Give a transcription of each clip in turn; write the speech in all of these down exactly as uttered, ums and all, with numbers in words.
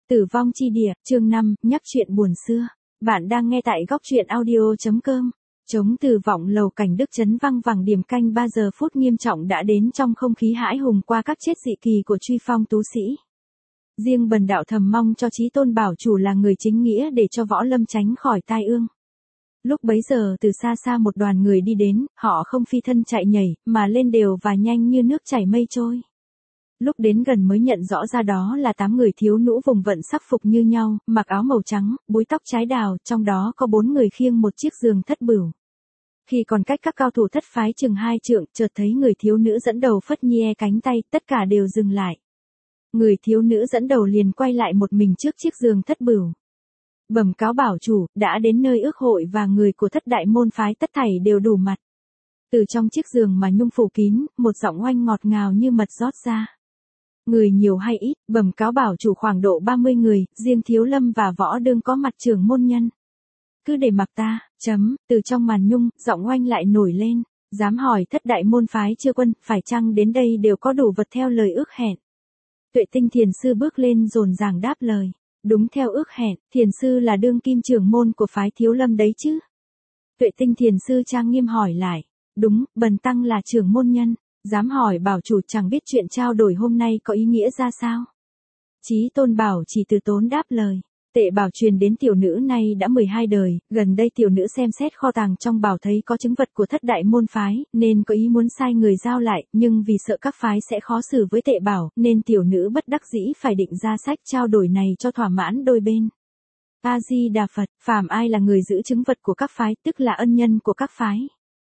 Tử vong chi địa, chương năm, nhắc chuyện buồn xưa. Bạn đang nghe tại góc truyện audio chấm com. Chống từ vọng lầu cảnh Đức Trấn văng vẳng điểm canh ba giờ phút nghiêm trọng đã đến trong không khí hãi hùng qua các chết dị kỳ của truy phong tú sĩ. Riêng Bần Đạo thầm mong cho Chí Tôn Bảo Chủ là người chính nghĩa để cho Võ Lâm tránh khỏi tai ương. Lúc bấy giờ từ xa xa một đoàn người đi đến, họ không phi thân chạy nhảy, mà lên đều và nhanh như nước chảy mây trôi. Lúc đến gần mới nhận rõ ra đó là tám người thiếu nữ vùng vận sắc phục như nhau, mặc áo màu trắng, búi tóc trái đào, trong đó có bốn người khiêng một chiếc giường thất bửu. Khi còn cách các cao thủ thất phái chừng hai trượng, chợt thấy người thiếu nữ dẫn đầu phất nhie cánh tay, tất cả đều dừng lại. Người thiếu nữ dẫn đầu liền quay lại một mình trước chiếc giường thất bửu. Bẩm cáo bảo chủ, đã đến nơi ước hội và người của thất đại môn phái tất thảy đều đủ mặt. Từ trong chiếc giường mà nhung phủ kín, một giọng oanh ngọt ngào như mật rót ra. Người nhiều hay ít, bẩm cáo bảo chủ khoảng độ ba mươi người, riêng Thiếu Lâm và Võ Đương có mặt trưởng môn nhân. Cứ để mặc ta, chấm, từ trong màn nhung, giọng oanh lại nổi lên, dám hỏi thất đại môn phái chưa quân, phải chăng đến đây đều có đủ vật theo lời ước hẹn. Tuệ Tinh Thiền Sư bước lên dồn dàng đáp lời, đúng theo ước hẹn, Thiền Sư là đương kim trưởng môn của phái Thiếu Lâm đấy chứ. Tuệ Tinh Thiền Sư trang nghiêm hỏi lại, đúng, bần tăng là trưởng môn nhân. Dám hỏi bảo chủ chẳng biết chuyện trao đổi hôm nay có ý nghĩa ra sao? Chí Tôn Bảo chỉ từ tốn đáp lời. Tệ bảo truyền đến tiểu nữ nay đã mười hai đời, gần đây tiểu nữ xem xét kho tàng trong bảo thấy có chứng vật của thất đại môn phái, nên có ý muốn sai người giao lại, nhưng vì sợ các phái sẽ khó xử với tệ bảo, nên tiểu nữ bất đắc dĩ phải định ra sách trao đổi này cho thỏa mãn đôi bên. A-di-đà Phật, phàm ai là người giữ chứng vật của các phái, tức là ân nhân của các phái.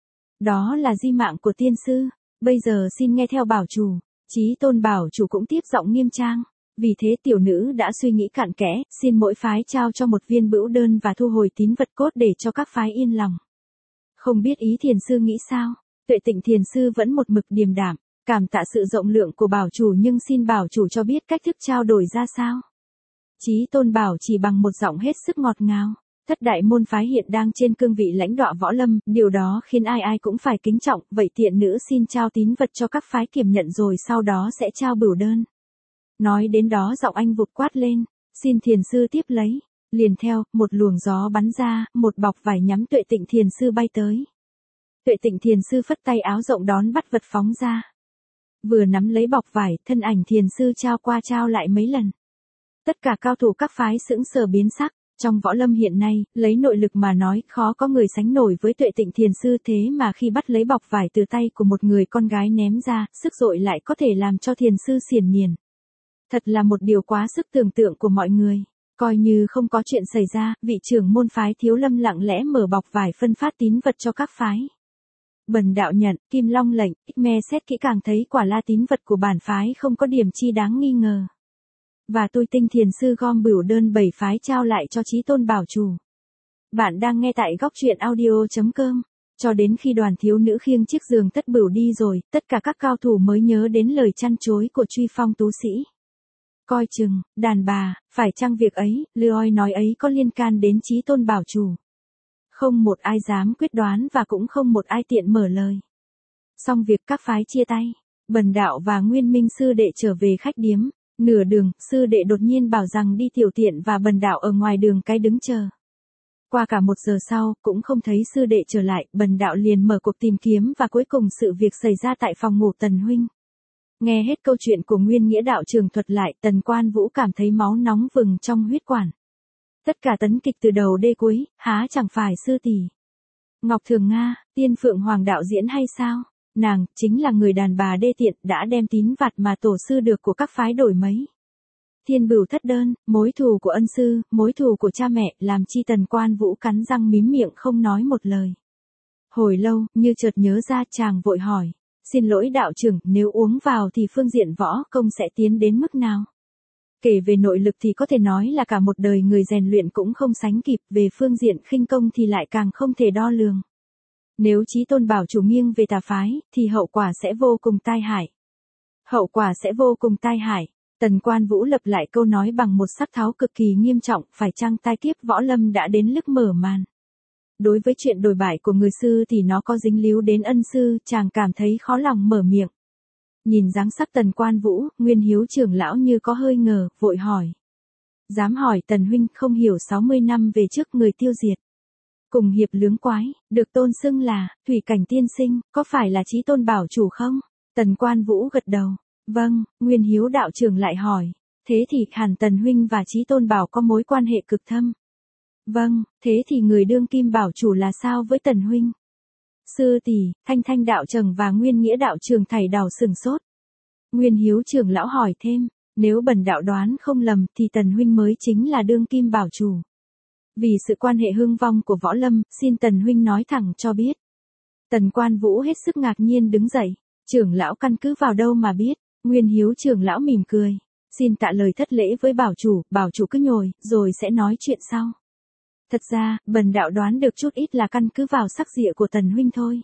Đó là di mạng của tiên sư. Bây giờ xin nghe theo bảo chủ. Chí Tôn Bảo Chủ cũng tiếp giọng nghiêm trang. Vì thế tiểu nữ đã suy nghĩ cặn kẽ, xin mỗi phái trao cho một viên bửu đơn và thu hồi tín vật cốt để cho các phái yên lòng. Không biết ý Thiền Sư nghĩ sao? Tuệ Tịnh Thiền Sư vẫn một mực điềm đạm, cảm tạ sự rộng lượng của bảo chủ nhưng xin bảo chủ cho biết cách thức trao đổi ra sao. Chí Tôn Bảo chỉ bằng một giọng hết sức ngọt ngào. Thất đại môn phái hiện đang trên cương vị lãnh đạo võ lâm, điều đó khiến ai ai cũng phải kính trọng, vậy tiện nữ xin trao tín vật cho các phái kiểm nhận rồi sau đó sẽ trao bửu đơn. Nói đến đó giọng anh vụt quát lên, xin Thiền Sư tiếp lấy, liền theo, một luồng gió bắn ra, một bọc vải nhắm Tuệ Tịnh Thiền Sư bay tới. Tuệ Tịnh Thiền Sư phất tay áo rộng đón bắt vật phóng ra. Vừa nắm lấy bọc vải, thân ảnh Thiền Sư trao qua trao lại mấy lần. Tất cả cao thủ các phái sững sờ biến sắc. Trong võ lâm hiện nay, lấy nội lực mà nói, khó có người sánh nổi với Tuệ Tịnh Thiền Sư thế mà khi bắt lấy bọc vải từ tay của một người con gái ném ra, sức dội lại có thể làm cho Thiền Sư xiển miền. Thật là một điều quá sức tưởng tượng của mọi người. Coi như không có chuyện xảy ra, vị trưởng môn phái Thiếu Lâm lặng lẽ mở bọc vải phân phát tín vật cho các phái. Bần đạo nhận, Kim Long lệnh, me xét kỹ càng thấy quả la tín vật của bản phái không có điểm chi đáng nghi ngờ. Và tôi Tinh Thiền Sư gom bửu đơn bảy phái trao lại cho Chí Tôn Bảo Chủ. Bạn đang nghe tại góc truyện audio chấm com. Cho đến khi đoàn thiếu nữ khiêng chiếc giường thất bửu đi rồi, tất cả các cao thủ mới nhớ đến lời chăn chối của truy phong tú sĩ. Coi chừng, đàn bà, phải chăng việc ấy, lưỡi nói ấy có liên can đến Chí Tôn Bảo Chủ. Không một ai dám quyết đoán và cũng không một ai tiện mở lời. Xong việc các phái chia tay, Bần Đạo và Nguyên Minh Sư Đệ trở về khách điếm. Nửa đường, sư đệ đột nhiên bảo rằng đi tiểu tiện và Bần Đạo ở ngoài đường cái đứng chờ. Qua cả một giờ sau, cũng không thấy sư đệ trở lại, Bần Đạo liền mở cuộc tìm kiếm và cuối cùng sự việc xảy ra tại phòng ngủ Tần huynh. Nghe hết câu chuyện của Nguyên Nghĩa đạo trường thuật lại, Tần Quan Vũ cảm thấy máu nóng vừng trong huyết quản. Tất cả tấn kịch từ đầu đê cuối, há chẳng phải sư tỷ Ngọc Thường Nga, Tiên Phượng Hoàng đạo diễn hay sao? Nàng, chính là người đàn bà đê tiện, đã đem tín vặt mà tổ sư được của các phái đổi mấy. Thiên bửu thất đơn, mối thù của ân sư, mối thù của cha mẹ, làm chi Tần Quan Vũ cắn răng mím miệng không nói một lời. Hồi lâu, như chợt nhớ ra chàng vội hỏi, xin lỗi đạo trưởng, nếu uống vào thì phương diện võ công sẽ tiến đến mức nào? Kể về nội lực thì có thể nói là cả một đời người rèn luyện cũng không sánh kịp, về phương diện khinh công thì lại càng không thể đo lường. Nếu Chí Tôn Bảo Chủ nghiêng về tà phái, thì hậu quả sẽ vô cùng tai hại. Hậu quả sẽ vô cùng tai hại. Tần Quan Vũ lập lại câu nói bằng một sắc tháo cực kỳ nghiêm trọng, phải chăng tai kiếp võ lâm đã đến lúc mở màn. Đối với chuyện đổi bại của người sư thì nó có dính líu đến ân sư, chàng cảm thấy khó lòng mở miệng. Nhìn dáng sắc Tần Quan Vũ, Nguyên Hiếu trưởng lão như có hơi ngờ, vội hỏi. Dám hỏi Tần huynh không hiểu sáu mươi năm về trước người tiêu diệt. Cùng hiệp lướng quái, được tôn xưng là, thủy cảnh tiên sinh, có phải là Chí Tôn bảo chủ không? Tần Quan Vũ gật đầu. Vâng, Nguyên Hiếu đạo trưởng lại hỏi. Thế thì hẳn Tần huynh và Chí Tôn bảo có mối quan hệ cực thâm. Vâng, thế thì người đương kim bảo chủ là sao với Tần huynh? Sư tỷ, Thanh Thanh đạo trầng và Nguyên Nghĩa đạo trường thảy đào sừng sốt. Nguyên Hiếu trưởng lão hỏi thêm, nếu bần đạo đoán không lầm thì Tần huynh mới chính là đương kim bảo chủ. Vì sự quan hệ hương vong của võ lâm, xin Tần huynh nói thẳng cho biết. Tần Quan Vũ hết sức ngạc nhiên đứng dậy, trưởng lão căn cứ vào đâu mà biết? Nguyên Hiếu trưởng lão mỉm cười, xin tạ lời thất lễ với bảo chủ, bảo chủ cứ nhồi, rồi sẽ nói chuyện sau. Thật ra, bần đạo đoán được chút ít là căn cứ vào sắc diện của Tần huynh thôi.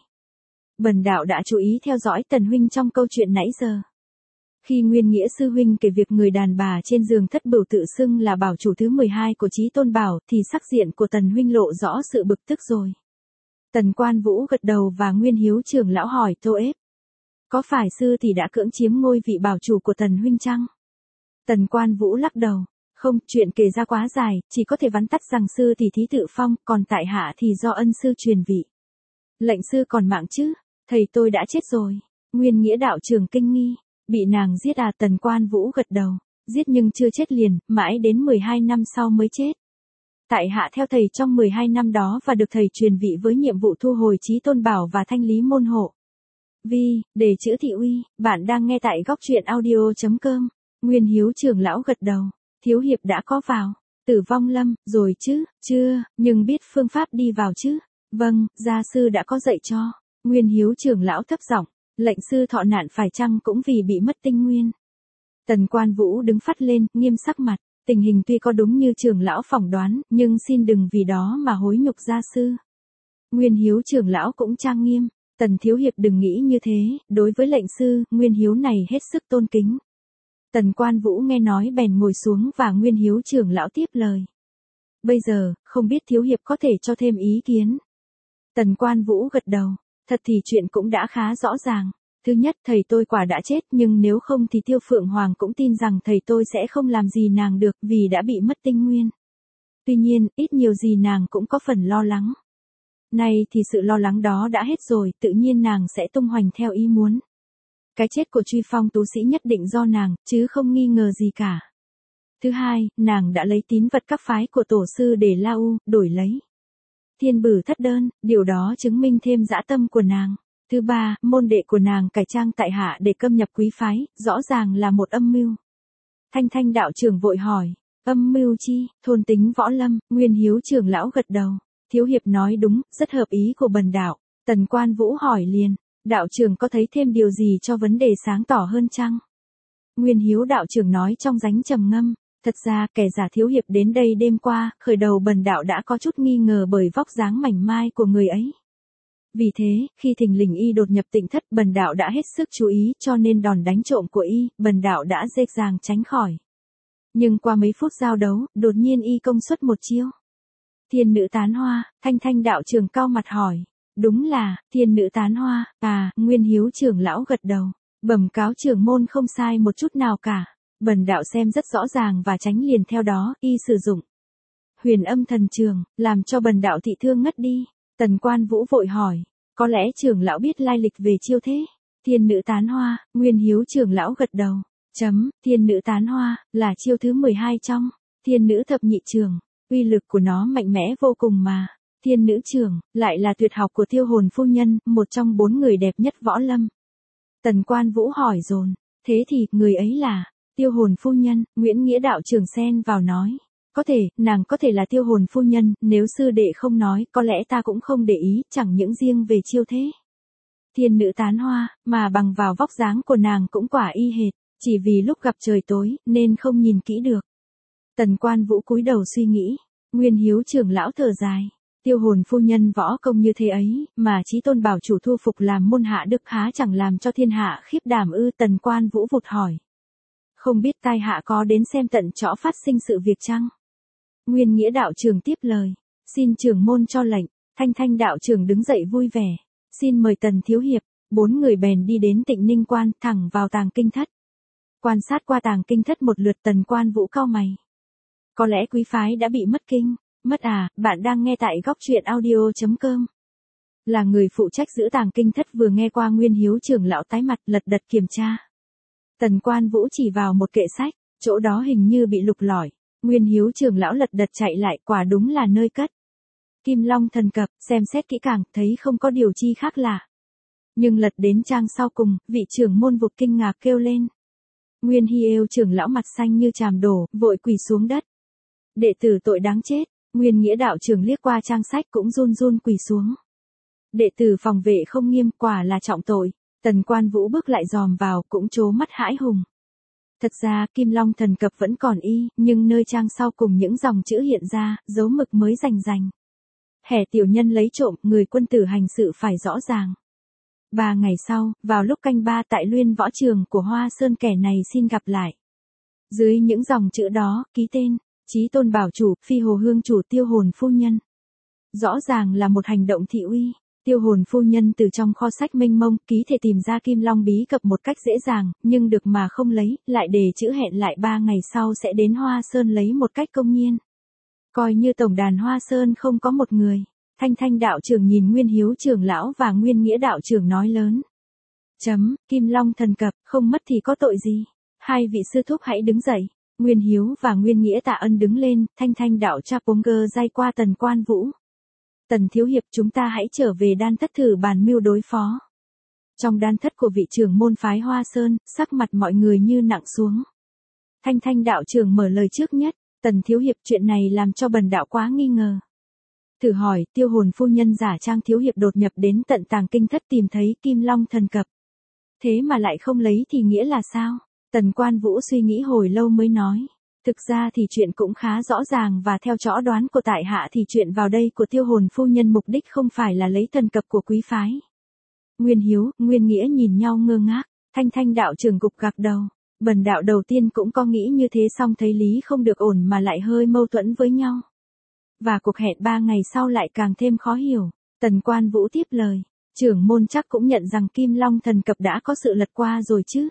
Bần đạo đã chú ý theo dõi Tần huynh trong câu chuyện nãy giờ. Khi Nguyên Nghĩa sư huynh kể việc người đàn bà trên giường thất bửu tự xưng là bảo chủ thứ mười hai của Chí Tôn bảo thì sắc diện của Tần huynh lộ rõ sự bực tức rồi. Tần Quan Vũ gật đầu và Nguyên Hiếu trưởng lão hỏi tô ép. Có phải sư tỷ đã cưỡng chiếm ngôi vị bảo chủ của Tần huynh chăng? Tần Quan Vũ lắc đầu. Không, chuyện kể ra quá dài, chỉ có thể vắn tắt rằng sư tỷ thí tự phong, còn tại hạ thì do ân sư truyền vị. Lệnh sư còn mạng chứ? Thầy tôi đã chết rồi. Nguyên Nghĩa đạo trưởng kinh nghi. Bị nàng giết à? Tần Quan Vũ gật đầu. Giết nhưng chưa chết liền, mãi đến mười hai năm sau mới chết. Tại hạ theo thầy trong mười hai năm đó và được thầy truyền vị với nhiệm vụ thu hồi Chí Tôn bảo và thanh lý môn hộ. Vi, đề chữ thị uy, bạn đang nghe tại góc truyện audio.com. Nguyên Hiếu trưởng lão gật đầu. Thiếu hiệp đã có vào Tử Vong Lâm rồi chứ? Chưa, nhưng biết phương pháp đi vào chứ? Vâng, gia sư đã có dạy cho. Nguyên Hiếu trưởng lão thấp giọng, lệnh sư thọ nạn phải chăng cũng vì bị mất tinh nguyên? Tần Quan Vũ đứng phắt lên, nghiêm sắc mặt, tình hình tuy có đúng như trưởng lão phỏng đoán, nhưng xin đừng vì đó mà hối nhục gia sư. Nguyên Hiếu trưởng lão cũng trang nghiêm, Tần thiếu hiệp đừng nghĩ như thế, đối với lệnh sư, Nguyên Hiếu này hết sức tôn kính. Tần Quan Vũ nghe nói bèn ngồi xuống và Nguyên Hiếu trưởng lão tiếp lời. Bây giờ, không biết thiếu hiệp có thể cho thêm ý kiến. Tần Quan Vũ gật đầu, thật thì chuyện cũng đã khá rõ ràng. Thứ nhất, thầy tôi quả đã chết, nhưng nếu không thì Tiêu Phượng Hoàng cũng tin rằng thầy tôi sẽ không làm gì nàng được vì đã bị mất tinh nguyên. Tuy nhiên, ít nhiều gì nàng cũng có phần lo lắng. Nay thì sự lo lắng đó đã hết rồi, tự nhiên nàng sẽ tung hoành theo ý muốn. Cái chết của Truy Phong tú sĩ nhất định do nàng, chứ không nghi ngờ gì cả. Thứ hai, nàng đã lấy tín vật các phái của tổ sư để La U, đổi lấy Thiên Bử Thất Đơn, điều đó chứng minh thêm dã tâm của nàng. Thứ ba, môn đệ của nàng cải trang tại hạ để câm nhập quý phái, rõ ràng là một âm mưu. Thanh Thanh đạo trưởng vội hỏi, âm mưu chi? Thôn tính võ lâm? Nguyên Hiếu trưởng lão gật đầu, thiếu hiệp nói đúng, rất hợp ý của bần đạo. Tần Quan Vũ hỏi liền, đạo trưởng có thấy thêm điều gì cho vấn đề sáng tỏ hơn chăng? Nguyên Hiếu đạo trưởng nói trong dánh trầm ngâm, thật ra kẻ giả thiếu hiệp đến đây đêm qua, khởi đầu bần đạo đã có chút nghi ngờ bởi vóc dáng mảnh mai của người ấy. Vì thế, khi thình lình y đột nhập Tịnh Thất, bần đạo đã hết sức chú ý, cho nên đòn đánh trộm của y, bần đạo đã dễ dàng tránh khỏi. Nhưng qua mấy phút giao đấu, đột nhiên y công suất một chiêu. Thiên nữ tán hoa, Thanh Thanh đạo trưởng cao mặt hỏi. Đúng là, thiên nữ tán hoa, à, Nguyên Hiếu trưởng lão gật đầu. Bẩm cáo trưởng môn không sai một chút nào cả. Bần đạo xem rất rõ ràng và tránh liền theo đó, y sử dụng huyền âm thần trường, làm cho bần đạo thị thương ngất đi. Tần Quan Vũ vội hỏi, có lẽ trưởng lão biết lai lịch về chiêu thế? Thiên nữ tán hoa, Nguyên Hiếu trưởng lão gật đầu. Chấm, thiên nữ tán hoa, là chiêu thứ mười hai trong thiên nữ thập nhị trường. Uy lực của nó mạnh mẽ vô cùng mà. Thiên nữ trường, lại là tuyệt học của Tiêu Hồn phu nhân, một trong bốn người đẹp nhất võ lâm. Tần Quan Vũ hỏi dồn, thế thì, người ấy là Tiêu Hồn phu nhân? Nguyễn Nghĩa đạo trưởng xen vào nói. Có thể, nàng có thể là Tiêu Hồn phu nhân, nếu sư đệ không nói, có lẽ ta cũng không để ý, chẳng những riêng về chiêu thế. Thiên nữ tán hoa, mà bằng vào vóc dáng của nàng cũng quả y hệt, chỉ vì lúc gặp trời tối, nên không nhìn kỹ được. Tần Quan Vũ cúi đầu suy nghĩ, Nguyên Hiếu trưởng lão thở dài. Tiêu Hồn phu nhân võ công như thế ấy, mà Chí Tôn bảo chủ thu phục làm môn hạ đức há chẳng làm cho thiên hạ khiếp đảm ư? Tần Quan Vũ vụt hỏi. Không biết tai hạ có đến xem tận chỗ phát sinh sự việc chăng? Nguyên Nghĩa đạo trưởng tiếp lời, xin trưởng môn cho lệnh. Thanh Thanh đạo trưởng đứng dậy vui vẻ, xin mời Tần thiếu hiệp. Bốn người bèn đi đến Tịnh Ninh Quan, thẳng vào tàng kinh thất. Quan sát qua tàng kinh thất một lượt, Tần Quan Vũ cau mày. Có lẽ quý phái đã bị mất kinh. Mất à, bạn đang nghe tại góc truyện audio.com. Là người phụ trách giữ tàng kinh thất vừa nghe qua Nguyên Hiếu trưởng lão tái mặt lật đật kiểm tra. Tần Quan Vũ chỉ vào một kệ sách, chỗ đó hình như bị lục lọi. Nguyên Hiếu trưởng lão lật đật chạy lại, quả đúng là nơi cất Kim Long thần cập, xem xét kỹ càng, thấy không có điều chi khác lạ. Nhưng lật đến trang sau cùng, vị trưởng môn vụt kinh ngạc kêu lên. Nguyên Hiếu trưởng lão mặt xanh như chàm đổ, vội quỳ xuống đất. Đệ tử tội đáng chết. Nguyên Nghĩa đạo trưởng liếc qua trang sách cũng run run quỳ xuống. Đệ tử phòng vệ không nghiêm, quả là trọng tội. Tần Quan Vũ bước lại dòm vào, cũng trố mắt hãi hùng. Thật ra Kim Long thần cập vẫn còn y, nhưng nơi trang sau cùng những dòng chữ hiện ra, dấu mực mới rành rành. Hẻ tiểu nhân lấy trộm, người quân tử hành sự phải rõ ràng. Ba ngày sau, vào lúc canh ba tại Luyên Võ Trường của Hoa Sơn kẻ này xin gặp lại. Dưới những dòng chữ đó, ký tên, Chí Tôn bảo chủ, Phi Hồ Hương chủ Tiêu Hồn phu nhân. Rõ ràng là một hành động thị uy. Tiêu Hồn phu nhân từ trong kho sách mênh mông, ký thể tìm ra Kim Long bí cập một cách dễ dàng, nhưng được mà không lấy, lại để chữ hẹn lại ba ngày sau sẽ đến Hoa Sơn lấy một cách công nhiên. Coi như tổng đàn Hoa Sơn không có một người. Thanh Thanh đạo trưởng nhìn Nguyên Hiếu trưởng lão và Nguyên Nghĩa đạo trưởng nói lớn. Chấm, Kim Long thần cập, không mất thì có tội gì. Hai vị sư thúc hãy đứng dậy. Nguyên Hiếu và Nguyên Nghĩa tạ ân đứng lên, Thanh Thanh đạo cha bông gơ dây qua Tần Quan Vũ. Tần thiếu hiệp, chúng ta hãy trở về đan thất thử bàn mưu đối phó. Trong đan thất của vị trưởng môn phái Hoa Sơn, sắc mặt mọi người như nặng xuống. Thanh Thanh đạo trưởng mở lời trước nhất. Tần thiếu hiệp, chuyện này làm cho bần đạo quá nghi ngờ. Thử hỏi, Tiêu Hồn phu nhân giả trang thiếu hiệp đột nhập đến tận tàng kinh thất tìm thấy Kim Long thần cập. Thế mà lại không lấy thì nghĩa là sao? Tần Quan Vũ suy nghĩ hồi lâu mới nói. Thực ra thì chuyện cũng khá rõ ràng, và theo trõ đoán của tại hạ thì chuyện vào đây của Tiêu Hồn phu nhân mục đích không phải là lấy thần cập của quý phái. Nguyên Hiếu, Nguyên Nghĩa nhìn nhau ngơ ngác. Thanh Thanh đạo trưởng gục gặc đầu. Bần đạo đầu tiên cũng có nghĩ như thế, xong thấy lý không được ổn mà lại hơi mâu thuẫn với nhau. Và cuộc hẹn ba ngày sau lại càng thêm khó hiểu. Tần Quan Vũ tiếp lời. Trưởng môn chắc cũng nhận rằng Kim Long thần cập đã có sự lật qua rồi chứ.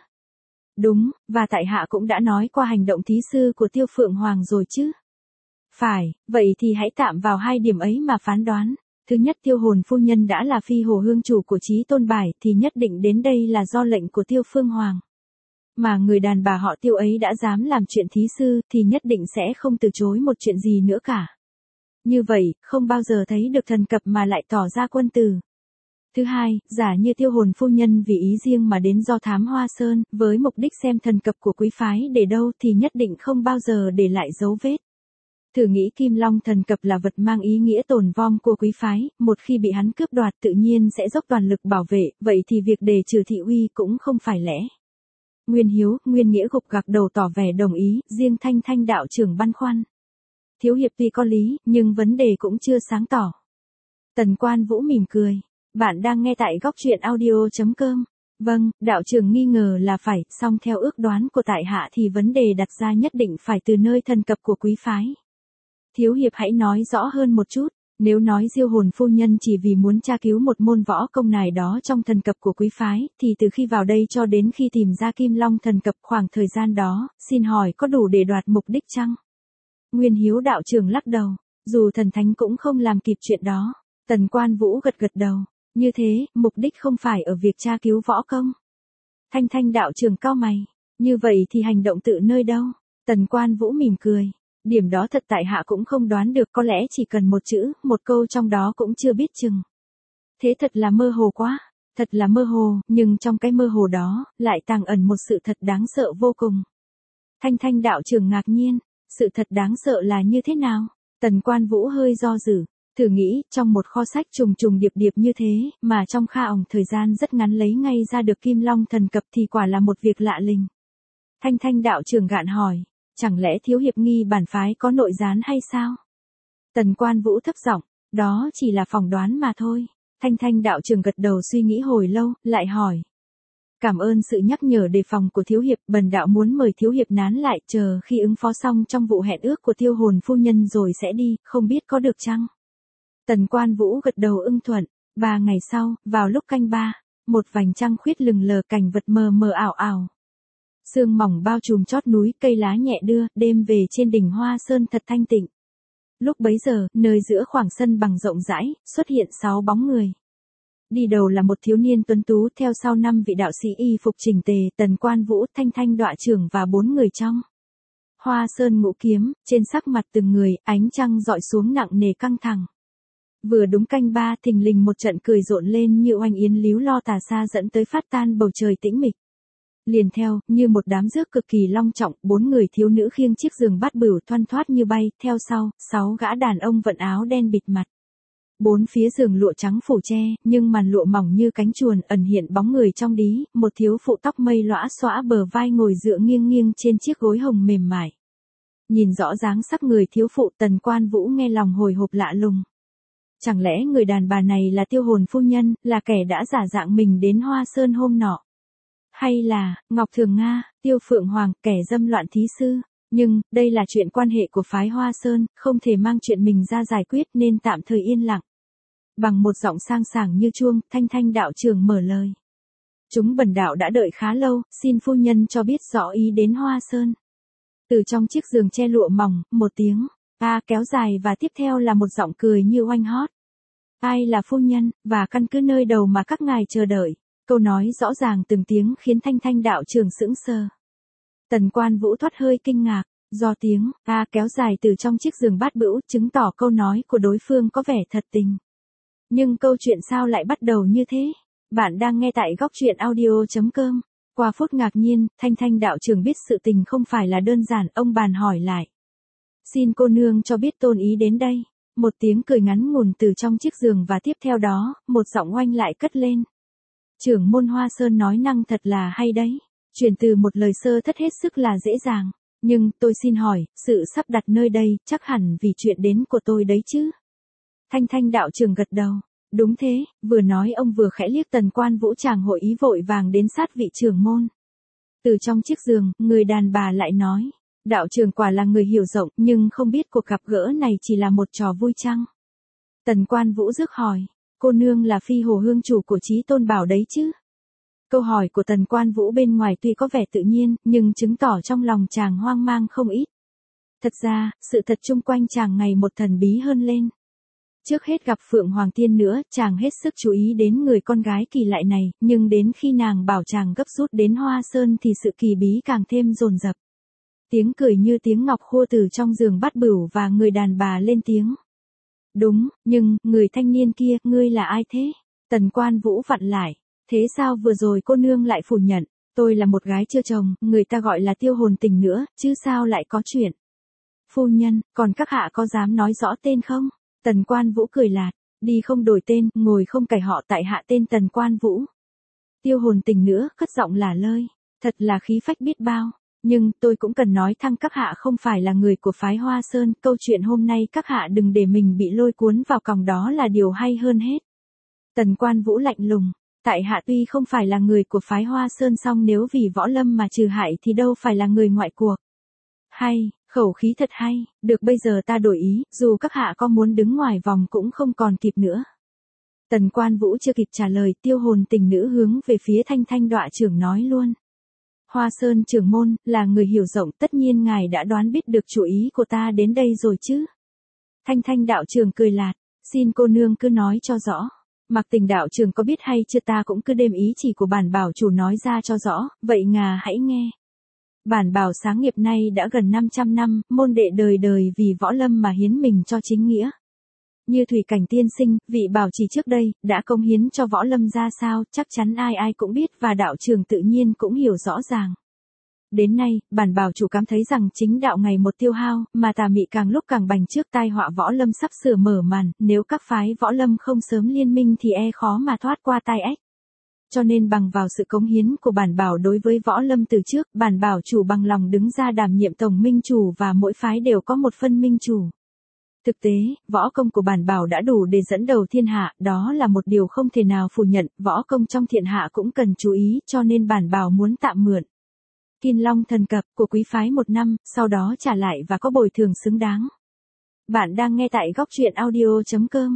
Đúng, và tại hạ cũng đã nói qua hành động thí sư của Tiêu Phượng Hoàng rồi chứ. Phải, vậy thì hãy tạm vào hai điểm ấy mà phán đoán. Thứ nhất, Tiêu Hồn phu nhân đã là Phi Hồ Hương chủ của Chí Tôn Bài thì nhất định đến đây là do lệnh của Tiêu Phương Hoàng. Mà người đàn bà họ Tiêu ấy đã dám làm chuyện thí sư thì nhất định sẽ không từ chối một chuyện gì nữa cả. Như vậy, không bao giờ thấy được thần cập mà lại tỏ ra quân tử. Thứ hai, giả như Tiêu Hồn phu nhân vì ý riêng mà đến do thám Hoa Sơn, với mục đích xem thần cập của quý phái để đâu thì nhất định không bao giờ để lại dấu vết. Thử nghĩ Kim Long thần cập là vật mang ý nghĩa tồn vong của quý phái, một khi bị hắn cướp đoạt tự nhiên sẽ dốc toàn lực bảo vệ, vậy thì việc đề trừ thị uy cũng không phải lẽ. Nguyên Hiếu, Nguyên Nghĩa gục gặc đầu tỏ vẻ đồng ý, riêng Thanh Thanh đạo trưởng băn khoăn. Thiếu hiệp tuy có lý, nhưng vấn đề cũng chưa sáng tỏ. Tần Quan Vũ mỉm cười. Bạn đang nghe tại góc truyện audio.com. Vâng, đạo trưởng nghi ngờ là phải, song theo ước đoán của tại hạ thì vấn đề đặt ra nhất định phải từ nơi thần cập của quý phái. Thiếu hiệp hãy nói rõ hơn một chút, nếu nói Diêu Hồn phu nhân chỉ vì muốn tra cứu một môn võ công nào đó trong thần cập của quý phái, thì từ khi vào đây cho đến khi tìm ra Kim Long thần cập khoảng thời gian đó, xin hỏi có đủ để đoạt mục đích chăng? Nguyên Hiếu đạo trưởng lắc đầu, dù thần thánh cũng không làm kịp chuyện đó. Tần Quan Vũ gật gật đầu. Như thế, mục đích không phải ở việc tra cứu võ công. Thanh Thanh đạo trưởng cau mày. Như vậy thì hành động tự nơi đâu? Tần Quan Vũ mỉm cười. Điểm đó thật tại hạ cũng không đoán được, có lẽ chỉ cần một chữ, một câu trong đó cũng chưa biết chừng. Thế thật là mơ hồ quá. Thật là mơ hồ, nhưng trong cái mơ hồ đó, lại tàng ẩn một sự thật đáng sợ vô cùng. Thanh Thanh đạo trưởng ngạc nhiên. Sự thật đáng sợ là như thế nào? Tần Quan Vũ hơi do dự. Thử nghĩ, trong một kho sách trùng trùng điệp điệp như thế, mà trong kha ỏng thời gian rất ngắn lấy ngay ra được Kim Long thần cập thì quả là một việc lạ lình. Thanh Thanh đạo trưởng gạn hỏi, chẳng lẽ thiếu hiệp nghi bản phái có nội gián hay sao? Tần Quan Vũ thấp giọng, đó chỉ là phỏng đoán mà thôi. Thanh Thanh đạo trưởng gật đầu suy nghĩ hồi lâu, lại hỏi. Cảm ơn sự nhắc nhở đề phòng của thiếu hiệp, bần đạo muốn mời thiếu hiệp nán lại chờ khi ứng phó xong trong vụ hẹn ước của Tiêu Hồn phu nhân rồi sẽ đi, không biết có được chăng? Tần Quan Vũ gật đầu ưng thuận. Ba ngày sau, vào lúc canh ba, một vành trăng khuyết lừng lờ cảnh vật mờ mờ ảo ảo. Sương mỏng bao trùm chót núi, cây lá nhẹ đưa, đêm về trên đỉnh Hoa Sơn thật thanh tịnh. Lúc bấy giờ, nơi giữa khoảng sân bằng rộng rãi, xuất hiện sáu bóng người. Đi đầu là một thiếu niên tuấn tú, theo sau năm vị đạo sĩ y phục chỉnh tề, Tần Quan Vũ, Thanh Thanh Đọa trưởng và bốn người trong Hoa Sơn Ngũ Kiếm, trên sắc mặt từng người, ánh trăng dọi xuống nặng nề căng thẳng. Vừa đúng canh ba, thình lình một trận cười rộn lên như oanh yến líu lo tà xa dẫn tới phát tan bầu trời tĩnh mịch. Liền theo, như một đám rước cực kỳ long trọng, bốn người thiếu nữ khiêng chiếc giường bát bửu thoăn thoát như bay, theo sau, sáu gã đàn ông vận áo đen bịt mặt. Bốn phía giường lụa trắng phủ che, nhưng màn lụa mỏng như cánh chuồn ẩn hiện bóng người trong đí, một thiếu phụ tóc mây lõa xõa bờ vai ngồi dựa nghiêng nghiêng trên chiếc gối hồng mềm mại. Nhìn rõ dáng sắc người thiếu phụ, Tần Quan Vũ nghe lòng hồi hộp lạ lùng. Chẳng lẽ người đàn bà này là Tiêu Hồn phu nhân, là kẻ đã giả dạng mình đến Hoa Sơn hôm nọ? Hay là, Ngọc Thường Nga, Tiêu Phượng Hoàng, kẻ dâm loạn thí sư? Nhưng, đây là chuyện quan hệ của phái Hoa Sơn, không thể mang chuyện mình ra giải quyết nên tạm thời yên lặng. Bằng một giọng sang sảng như chuông, Thanh Thanh đạo trưởng mở lời. Chúng bần đạo đã đợi khá lâu, xin phu nhân cho biết rõ ý đến Hoa Sơn. Từ trong chiếc giường che lụa mỏng, một tiếng a kéo dài và tiếp theo là một giọng cười như oanh hót. Ai là phu nhân, và căn cứ nơi đầu mà các ngài chờ đợi? Câu nói rõ ràng từng tiếng khiến Thanh Thanh đạo trưởng sững sờ. Tần Quan Vũ thoát hơi kinh ngạc, do tiếng a kéo dài từ trong chiếc giường bát bửu chứng tỏ câu nói của đối phương có vẻ thật tình. Nhưng câu chuyện sao lại bắt đầu như thế? Bạn đang nghe tại góc truyện audio chấm com. Qua phút ngạc nhiên, Thanh Thanh đạo trưởng biết sự tình không phải là đơn giản, ông bàn hỏi lại. Xin cô nương cho biết tôn ý đến đây. Một tiếng cười ngắn ngủn từ trong chiếc giường và tiếp theo đó, một giọng oanh lại cất lên. Trưởng môn Hoa Sơn nói năng thật là hay đấy. Chuyển từ một lời sơ thất hết sức là dễ dàng. Nhưng, tôi xin hỏi, sự sắp đặt nơi đây, chắc hẳn vì chuyện đến của tôi đấy chứ? Thanh Thanh đạo trưởng gật đầu. Đúng thế, vừa nói ông vừa khẽ liếc Tần Quan Vũ chàng hội ý vội vàng đến sát vị trưởng môn. Từ trong chiếc giường, người đàn bà lại nói. Đạo trưởng quả là người hiểu rộng, nhưng không biết cuộc gặp gỡ này chỉ là một trò vui chăng? Tần Quan Vũ rước hỏi. Cô nương là phi hồ hương chủ của Chí Tôn Bảo đấy chứ? Câu hỏi của Tần Quan Vũ bên ngoài tuy có vẻ tự nhiên, nhưng chứng tỏ trong lòng chàng hoang mang không ít. Thật ra, sự thật chung quanh chàng ngày một thần bí hơn lên. Trước hết gặp Phượng Hoàng Tiên nữa, chàng hết sức chú ý đến người con gái kỳ lạ này, nhưng đến khi nàng bảo chàng gấp rút đến Hoa Sơn thì sự kỳ bí càng thêm dồn dập. Tiếng cười như tiếng ngọc khua từ trong giường bát bửu và người đàn bà lên tiếng. Đúng, nhưng, người thanh niên kia, ngươi là ai thế? Tần Quan Vũ vặn lại. Thế sao vừa rồi cô nương lại phủ nhận? Tôi là một gái chưa chồng, người ta gọi là Tiêu Hồn tình nữa, chứ sao lại có chuyện? Phu nhân, còn các hạ có dám nói rõ tên không? Tần Quan Vũ cười lạt. Đi không đổi tên, ngồi không cải họ, tại hạ tên Tần Quan Vũ. Tiêu Hồn tình nữa, cất giọng lả lơi. Thật là khí phách biết bao. Nhưng, tôi cũng cần nói thăng các hạ không phải là người của phái Hoa Sơn, câu chuyện hôm nay các hạ đừng để mình bị lôi cuốn vào còng đó là điều hay hơn hết. Tần Quan Vũ lạnh lùng. Tại hạ tuy không phải là người của phái Hoa Sơn, song nếu vì võ lâm mà trừ hại thì đâu phải là người ngoại cuộc. Hay, khẩu khí thật hay, được bây giờ ta đổi ý, dù các hạ có muốn đứng ngoài vòng cũng không còn kịp nữa. Tần Quan Vũ chưa kịp trả lời, Tiêu Hồn tình nữ hướng về phía Thanh Thanh đọa trưởng nói luôn. Hoa Sơn trưởng môn, là người hiểu rộng, tất nhiên ngài đã đoán biết được chủ ý của ta đến đây rồi chứ. Thanh Thanh đạo trưởng cười lạt, xin cô nương cứ nói cho rõ. Mặc Tình đạo trưởng có biết hay chưa ta cũng cứ đem ý chỉ của bản bảo chủ nói ra cho rõ, vậy ngà hãy nghe. Bản bảo sáng nghiệp nay đã gần năm trăm năm, môn đệ đời đời vì võ lâm mà hiến mình cho chính nghĩa. Như Thủy Cảnh tiên sinh, vị bảo trì trước đây, đã cống hiến cho võ lâm ra sao, chắc chắn ai ai cũng biết và đạo trưởng tự nhiên cũng hiểu rõ ràng. Đến nay, bản bảo chủ cảm thấy rằng chính đạo ngày một tiêu hao, mà tà mị càng lúc càng bành trước, tai họa võ lâm sắp sửa mở màn, nếu các phái võ lâm không sớm liên minh thì e khó mà thoát qua tai ách. Cho nên bằng vào sự cống hiến của bản bảo đối với võ lâm từ trước, bản bảo chủ bằng lòng đứng ra đảm nhiệm tổng minh chủ và mỗi phái đều có một phân minh chủ. Thực tế, võ công của bản bảo đã đủ để dẫn đầu thiên hạ, đó là một điều không thể nào phủ nhận, võ công trong thiên hạ cũng cần chú ý, cho nên bản bảo muốn tạm mượn Kim Long thần cập của quý phái một năm, sau đó trả lại và có bồi thường xứng đáng. Bạn đang nghe tại góc truyện audio chấm com.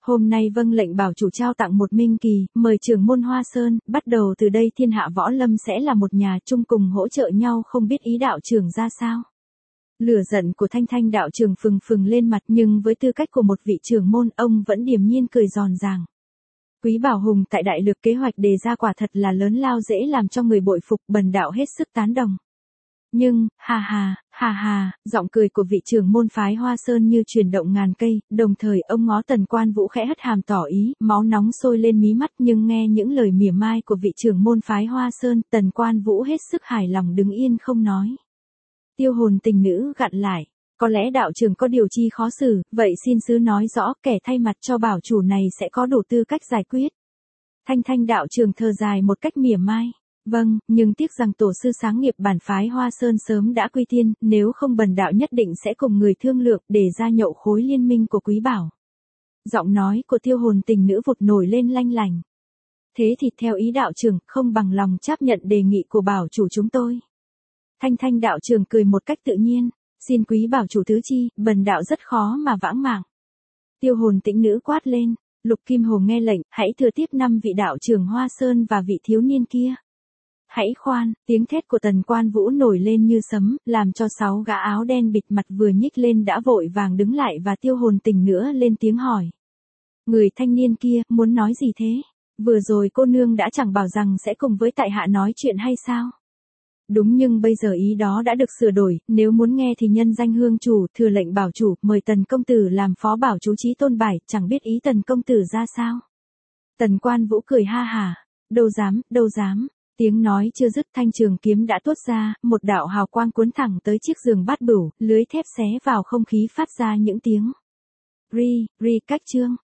Hôm nay vâng lệnh bảo chủ trao tặng một minh kỳ, mời trưởng môn Hoa Sơn, bắt đầu từ đây thiên hạ võ lâm sẽ là một nhà chung cùng hỗ trợ nhau, không biết ý đạo trưởng ra sao. Lửa giận của Thanh Thanh đạo trưởng phừng phừng lên mặt, nhưng với tư cách của một vị trưởng môn, ông vẫn điềm nhiên cười giòn giàng. Quý Bảo Hùng tại đại lược kế hoạch đề ra quả thật là lớn lao, dễ làm cho người bội phục, bần đạo hết sức tán đồng. Nhưng, hà hà, hà hà, giọng cười của vị trưởng môn phái Hoa Sơn như chuyển động ngàn cây, đồng thời ông ngó Tần Quan Vũ khẽ hất hàm tỏ ý, máu nóng sôi lên mí mắt, nhưng nghe những lời mỉa mai của vị trưởng môn phái Hoa Sơn, Tần Quan Vũ hết sức hài lòng đứng yên không nói. Tiêu Hồn Tình Nữ gặn lại, có lẽ đạo trưởng có điều chi khó xử, vậy xin sứ nói rõ, kẻ thay mặt cho bảo chủ này sẽ có đủ tư cách giải quyết. Thanh Thanh đạo trưởng thở dài một cách mỉa mai. Vâng, nhưng tiếc rằng tổ sư sáng nghiệp bản phái Hoa Sơn sớm đã quy tiên, nếu không bần đạo nhất định sẽ cùng người thương lượng để ra nhậu khối liên minh của Quý Bảo. Giọng nói của Tiêu Hồn Tình Nữ vụt nổi lên lanh lành. Thế thì theo ý đạo trưởng, không bằng lòng chấp nhận đề nghị của bảo chủ chúng tôi. Thanh Thanh đạo trưởng cười một cách tự nhiên, xin Quý Bảo chủ thứ chi, bần đạo rất khó mà vãng mạng. Tiêu Hồn Tĩnh Nữ quát lên, Lục Kim Hồ nghe lệnh, hãy thừa tiếp năm vị đạo trưởng Hoa Sơn và vị thiếu niên kia. Hãy khoan, tiếng thét của Tần Quan Vũ nổi lên như sấm, làm cho sáu gã áo đen bịt mặt vừa nhích lên đã vội vàng đứng lại, và Tiêu Hồn Tình nữa lên tiếng hỏi. Người thanh niên kia, muốn nói gì thế? Vừa rồi cô nương đã chẳng bảo rằng sẽ cùng với tại hạ nói chuyện hay sao? Đúng, nhưng bây giờ ý đó đã được sửa đổi, nếu muốn nghe thì nhân danh hương chủ, thừa lệnh bảo chủ, mời Tần công tử làm phó bảo chú Chí Tôn Bài, chẳng biết ý Tần công tử ra sao? Tần Quan Vũ cười ha hả, đâu dám, đâu dám. Tiếng nói chưa dứt, thanh trường kiếm đã tuốt ra, một đạo hào quang cuốn thẳng tới chiếc giường bát bửu, lưới thép xé vào không khí phát ra những tiếng ri, ri cách chương.